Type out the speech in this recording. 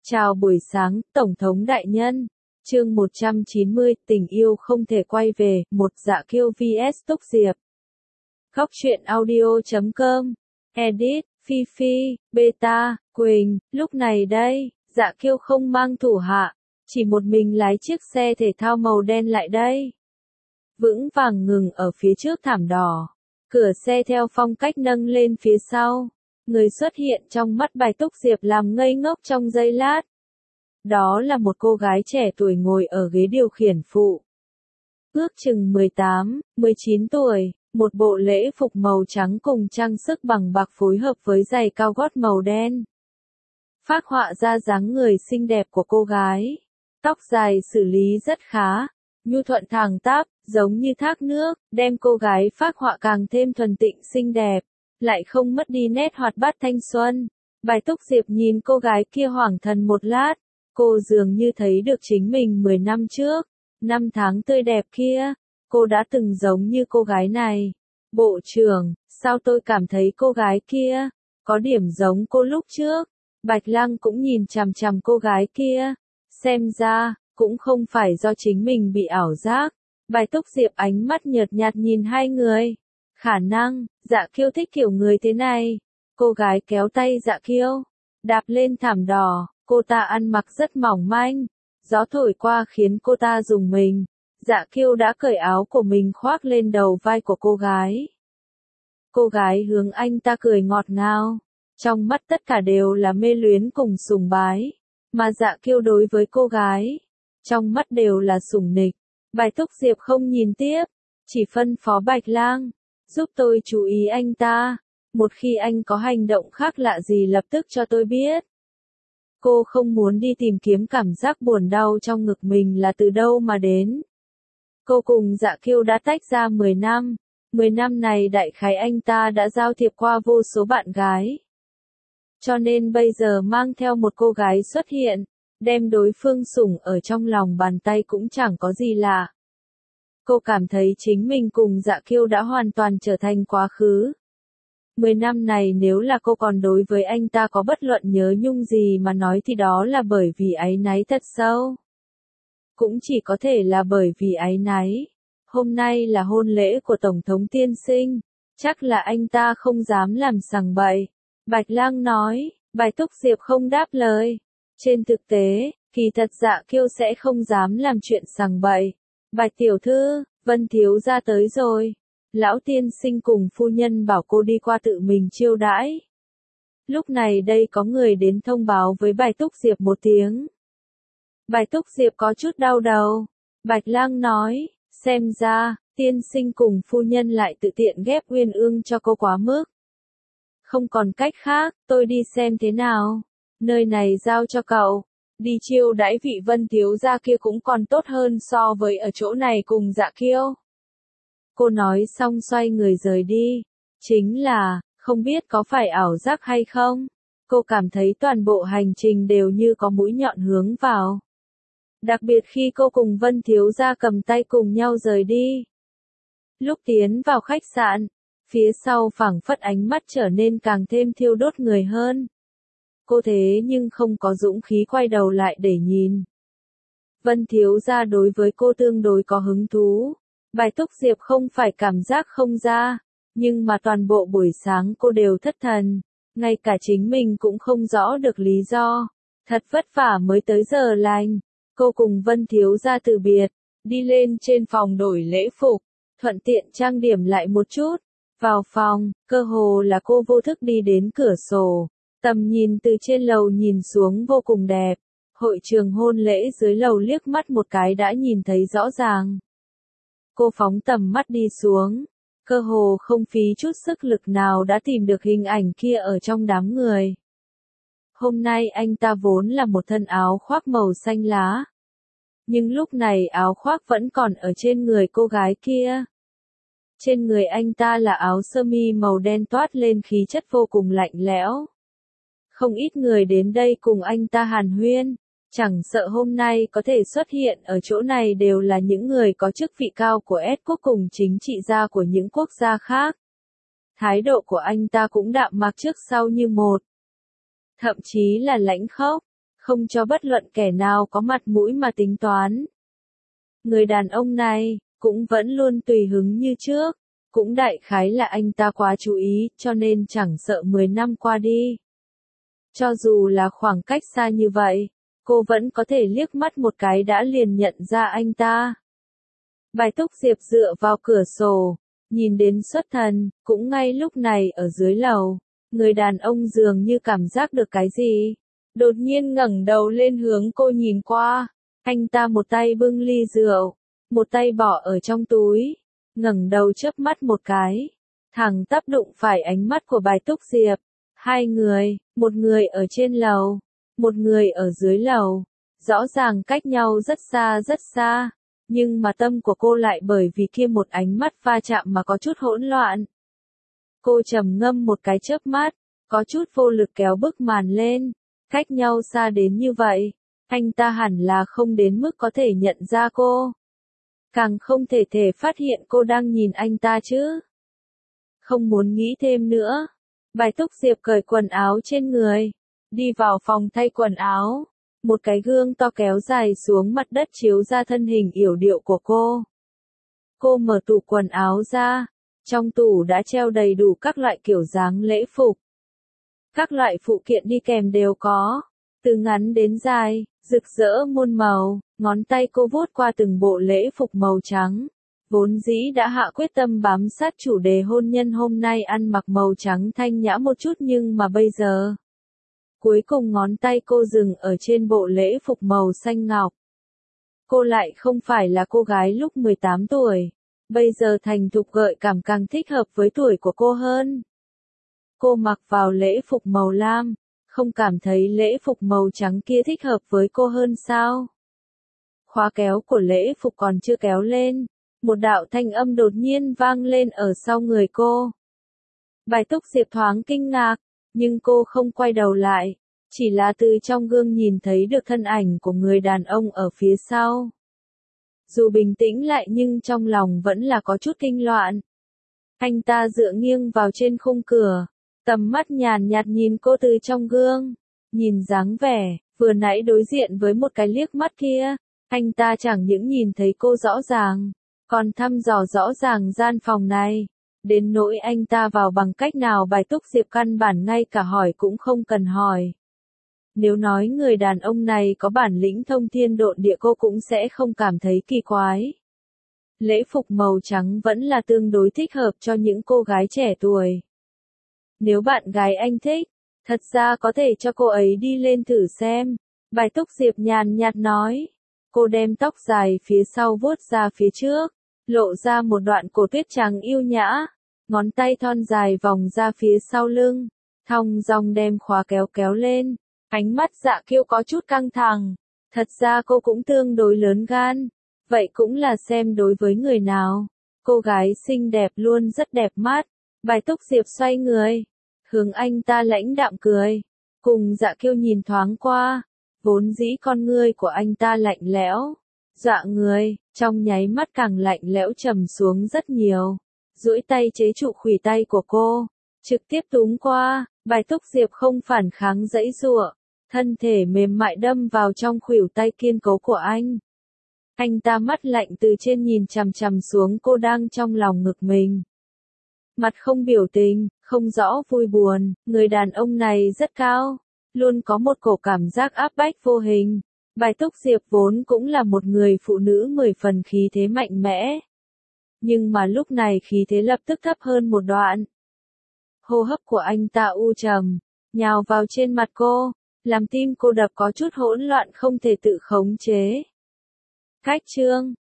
Chào buổi sáng, Tổng thống đại nhân. Chương 190, tình yêu không thể quay về, một Dạ Kiêu vs Túc Diệp. Góc truyện audio.com. Edit, Phi Phi, Beta, Quỳnh, lúc này đây, Dạ Kiêu không mang thủ hạ, chỉ một mình lái chiếc xe thể thao màu đen lại đây. Vững vàng ngừng ở phía trước thảm đỏ. Cửa xe theo phong cách nâng lên phía sau. Người xuất hiện trong mắt Bài Túc Diệp làm ngây ngốc trong giây lát. Đó là một cô gái trẻ tuổi ngồi ở ghế điều khiển phụ. Ước chừng 18, 19 tuổi, một bộ lễ phục màu trắng cùng trang sức bằng bạc phối hợp với giày cao gót màu đen. Phác họa ra dáng người xinh đẹp của cô gái. Tóc dài xử lý rất khá, nhu thuận thẳng tắp, giống như thác nước, đem cô gái phác họa càng thêm thuần tịnh xinh đẹp, lại không mất đi nét hoạt bát thanh xuân. Bài Túc Diệp nhìn cô gái kia hoảng thần một lát, cô dường như thấy được chính mình 10 năm trước, năm tháng tươi đẹp kia, cô đã từng giống như cô gái này. Bộ trưởng, sao tôi cảm thấy cô gái kia có điểm giống cô lúc trước? Bạch Lăng cũng nhìn chằm chằm cô gái kia, xem ra cũng không phải do chính mình bị ảo giác. Bài Túc Diệp ánh mắt nhợt nhạt nhìn hai người. Khả năng, Dạ Kiêu thích kiểu người thế này. Cô gái kéo tay Dạ Kiêu, đạp lên thảm đỏ, cô ta ăn mặc rất mỏng manh. Gió thổi qua khiến cô ta rùng mình. Dạ Kiêu đã cởi áo của mình khoác lên đầu vai của cô gái. Cô gái hướng anh ta cười ngọt ngào. Trong mắt tất cả đều là mê luyến cùng sùng bái. Mà Dạ Kiêu đối với cô gái, trong mắt đều là sủng nịch. Bài Túc Diệp không nhìn tiếp, chỉ phân phó Bạch Lang, giúp tôi chú ý anh ta. Một khi anh có hành động khác lạ gì lập tức cho tôi biết. Cô không muốn đi tìm kiếm cảm giác buồn đau trong ngực mình là từ đâu mà đến. Cô cùng Dạ Kiêu đã tách ra 10 năm. 10 năm này đại khái anh ta đã giao thiệp qua vô số bạn gái. Cho nên bây giờ mang theo một cô gái xuất hiện, đem đối phương sủng ở trong lòng bàn tay cũng chẳng có gì lạ. Cô cảm thấy chính mình cùng Dạ Kiêu đã hoàn toàn trở thành quá khứ. 10 năm này nếu là cô còn đối với anh ta có bất luận nhớ nhung gì mà nói thì đó là bởi vì áy náy thật sâu. Cũng chỉ có thể là bởi vì áy náy. Hôm nay là hôn lễ của Tổng thống tiên sinh, chắc là anh ta không dám làm sằng bậy. Bạch Lang nói. Bài Túc Diệp không đáp lời. Trên thực tế, kỳ thật Dạ Kiêu sẽ không dám làm chuyện sằng bậy. Bạch tiểu thư, Vân thiếu gia tới rồi. Lão tiên sinh cùng phu nhân bảo cô đi qua tự mình chiêu đãi. Lúc này đây có người đến thông báo với Bài Túc Diệp một tiếng. Bài Túc Diệp có chút đau đầu. Bạch Lang nói, xem ra, tiên sinh cùng phu nhân lại tự tiện ghép uyên ương cho cô quá mức. Không còn cách khác, tôi đi xem thế nào. Nơi này giao cho cậu. Đi chiêu đãi vị Vân thiếu gia kia cũng còn tốt hơn so với ở chỗ này cùng Dạ Kiêu. Cô nói xong xoay người rời đi. Chính là, không biết có phải ảo giác hay không? Cô cảm thấy toàn bộ hành trình đều như có mũi nhọn hướng vào. Đặc biệt khi cô cùng Vân thiếu gia cầm tay cùng nhau rời đi. Lúc tiến vào khách sạn, phía sau phảng phất ánh mắt trở nên càng thêm thiêu đốt người hơn. Cô thế nhưng không có dũng khí quay đầu lại để nhìn. Vân thiếu gia đối với cô tương đối có hứng thú. Bài Túc Diệp không phải cảm giác không ra, nhưng mà toàn bộ buổi sáng cô đều thất thần, ngay cả chính mình cũng không rõ được lý do. Thật vất vả mới tới giờ lành, cô cùng Vân thiếu gia từ biệt, đi lên trên phòng đổi lễ phục, thuận tiện trang điểm lại một chút. Vào phòng, cơ hồ là cô vô thức đi đến cửa sổ, tầm nhìn từ trên lầu nhìn xuống vô cùng đẹp. Hội trường hôn lễ dưới lầu liếc mắt một cái đã nhìn thấy rõ ràng. Cô phóng tầm mắt đi xuống, cơ hồ không phí chút sức lực nào đã tìm được hình ảnh kia ở trong đám người. Hôm nay anh ta vốn là một thân áo khoác màu xanh lá. Nhưng lúc này áo khoác vẫn còn ở trên người cô gái kia. Trên người anh ta là áo sơ mi màu đen toát lên khí chất vô cùng lạnh lẽo. Không ít người đến đây cùng anh ta hàn huyên. Chẳng sợ hôm nay có thể xuất hiện ở chỗ này đều là những người có chức vị cao của S quốc cùng chính trị gia của những quốc gia khác. Thái độ của anh ta cũng đạm mạc trước sau như một. Thậm chí là lãnh khốc. không cho bất luận kẻ nào có mặt mũi mà tính toán. Người đàn ông này, cũng vẫn luôn tùy hứng như trước, cũng đại khái là anh ta quá chú ý, cho nên chẳng sợ 10 năm qua đi. Cho dù là khoảng cách xa như vậy, cô vẫn có thể liếc mắt một cái đã liền nhận ra anh ta. Bài Túc Diệp dựa vào cửa sổ, nhìn đến xuất thần, cũng ngay lúc này ở dưới lầu, người đàn ông dường như cảm giác được cái gì. Đột nhiên ngẩng đầu lên hướng cô nhìn qua, anh ta một tay bưng ly rượu, một tay bỏ ở trong túi, ngẩng đầu chớp mắt một cái, thẳng tắp đụng phải ánh mắt của Bài Túc Diệp. Hai người, một người ở trên lầu, một người ở dưới lầu, rõ ràng cách nhau rất xa, nhưng mà tâm của cô lại bởi vì kia một ánh mắt va chạm mà có chút hỗn loạn. Cô trầm ngâm một cái chớp mắt, có chút vô lực kéo bức màn lên, cách nhau xa đến như vậy, anh ta hẳn là không đến mức có thể nhận ra cô. Càng không thể phát hiện cô đang nhìn anh ta chứ. Không muốn nghĩ thêm nữa. Bài Túc Diệp cởi quần áo trên người, đi vào phòng thay quần áo. Một cái gương to kéo dài xuống mặt đất chiếu ra thân hình yểu điệu của cô. Cô mở tủ quần áo ra, trong tủ đã treo đầy đủ các loại kiểu dáng lễ phục. Các loại phụ kiện đi kèm đều có, từ ngắn đến dài, rực rỡ muôn màu, ngón tay cô vuốt qua từng bộ lễ phục màu trắng. Vốn dĩ đã hạ quyết tâm bám sát chủ đề hôn nhân hôm nay ăn mặc màu trắng thanh nhã một chút nhưng mà bây giờ. Cuối cùng ngón tay cô dừng ở trên bộ lễ phục màu xanh ngọc. Cô lại không phải là cô gái lúc 18 tuổi, bây giờ thành thục gợi cảm càng thích hợp với tuổi của cô hơn. Cô mặc vào lễ phục màu lam, không cảm thấy lễ phục màu trắng kia thích hợp với cô hơn sao? Khóa kéo của lễ phục còn chưa kéo lên, một đạo thanh âm đột nhiên vang lên ở sau người cô. Bài Túc Diệp thoáng kinh ngạc, nhưng cô không quay đầu lại, chỉ là từ trong gương nhìn thấy được thân ảnh của người đàn ông ở phía sau. Dù bình tĩnh lại nhưng trong lòng vẫn là có chút kinh loạn. Anh ta dựa nghiêng vào trên khung cửa, tầm mắt nhàn nhạt nhìn cô từ trong gương, nhìn dáng vẻ, vừa nãy đối diện với một cái liếc mắt kia, anh ta chẳng những nhìn thấy cô rõ ràng, còn thăm dò rõ ràng gian phòng này. Đến nỗi anh ta vào bằng cách nào Bài Túc Diệp căn bản ngay cả hỏi cũng không cần hỏi. Nếu nói người đàn ông này có bản lĩnh thông thiên độn địa cô cũng sẽ không cảm thấy kỳ quái. Lễ phục màu trắng vẫn là tương đối thích hợp cho những cô gái trẻ tuổi. Nếu bạn gái anh thích, thật ra có thể cho cô ấy đi lên thử xem. Bài Túc Diệp nhàn nhạt nói. Cô đem tóc dài phía sau vuốt ra phía trước, lộ ra một đoạn cổ tuyết trắng yêu nhã. Ngón tay thon dài vòng ra phía sau lưng, thong dong đem khóa kéo kéo lên. Ánh mắt Dạ Kiêu có chút căng thẳng. Thật ra cô cũng tương đối lớn gan. Vậy cũng là xem đối với người nào. Cô gái xinh đẹp luôn rất đẹp mắt. Bài Túc Diệp xoay người, hướng anh ta lãnh đạm cười. Cùng Dạ Kiêu nhìn thoáng qua. Vốn dĩ con ngươi của anh ta lạnh lẽo. Dạ người, trong nháy mắt càng lạnh lẽo trầm xuống rất nhiều. Duỗi tay chế trụ khuỷu tay của cô, trực tiếp túm qua. Bài Túc Diệp không phản kháng giãy giụa, thân thể mềm mại đâm vào trong khuỷu tay kiên cố của anh. Anh ta mắt lạnh từ trên nhìn chằm chằm xuống cô đang trong lòng ngực mình. Mặt không biểu tình, không rõ vui buồn, người đàn ông này rất cao, luôn có một cổ cảm giác áp bách vô hình. Bài Túc Diệp vốn cũng là một người phụ nữ 10 phần khí thế mạnh mẽ. Nhưng mà lúc này khí thế lập tức thấp hơn một đoạn. Hô hấp của anh ta u trầm, nhào vào trên mặt cô, làm tim cô đập có chút hỗn loạn không thể tự khống chế. Cách chương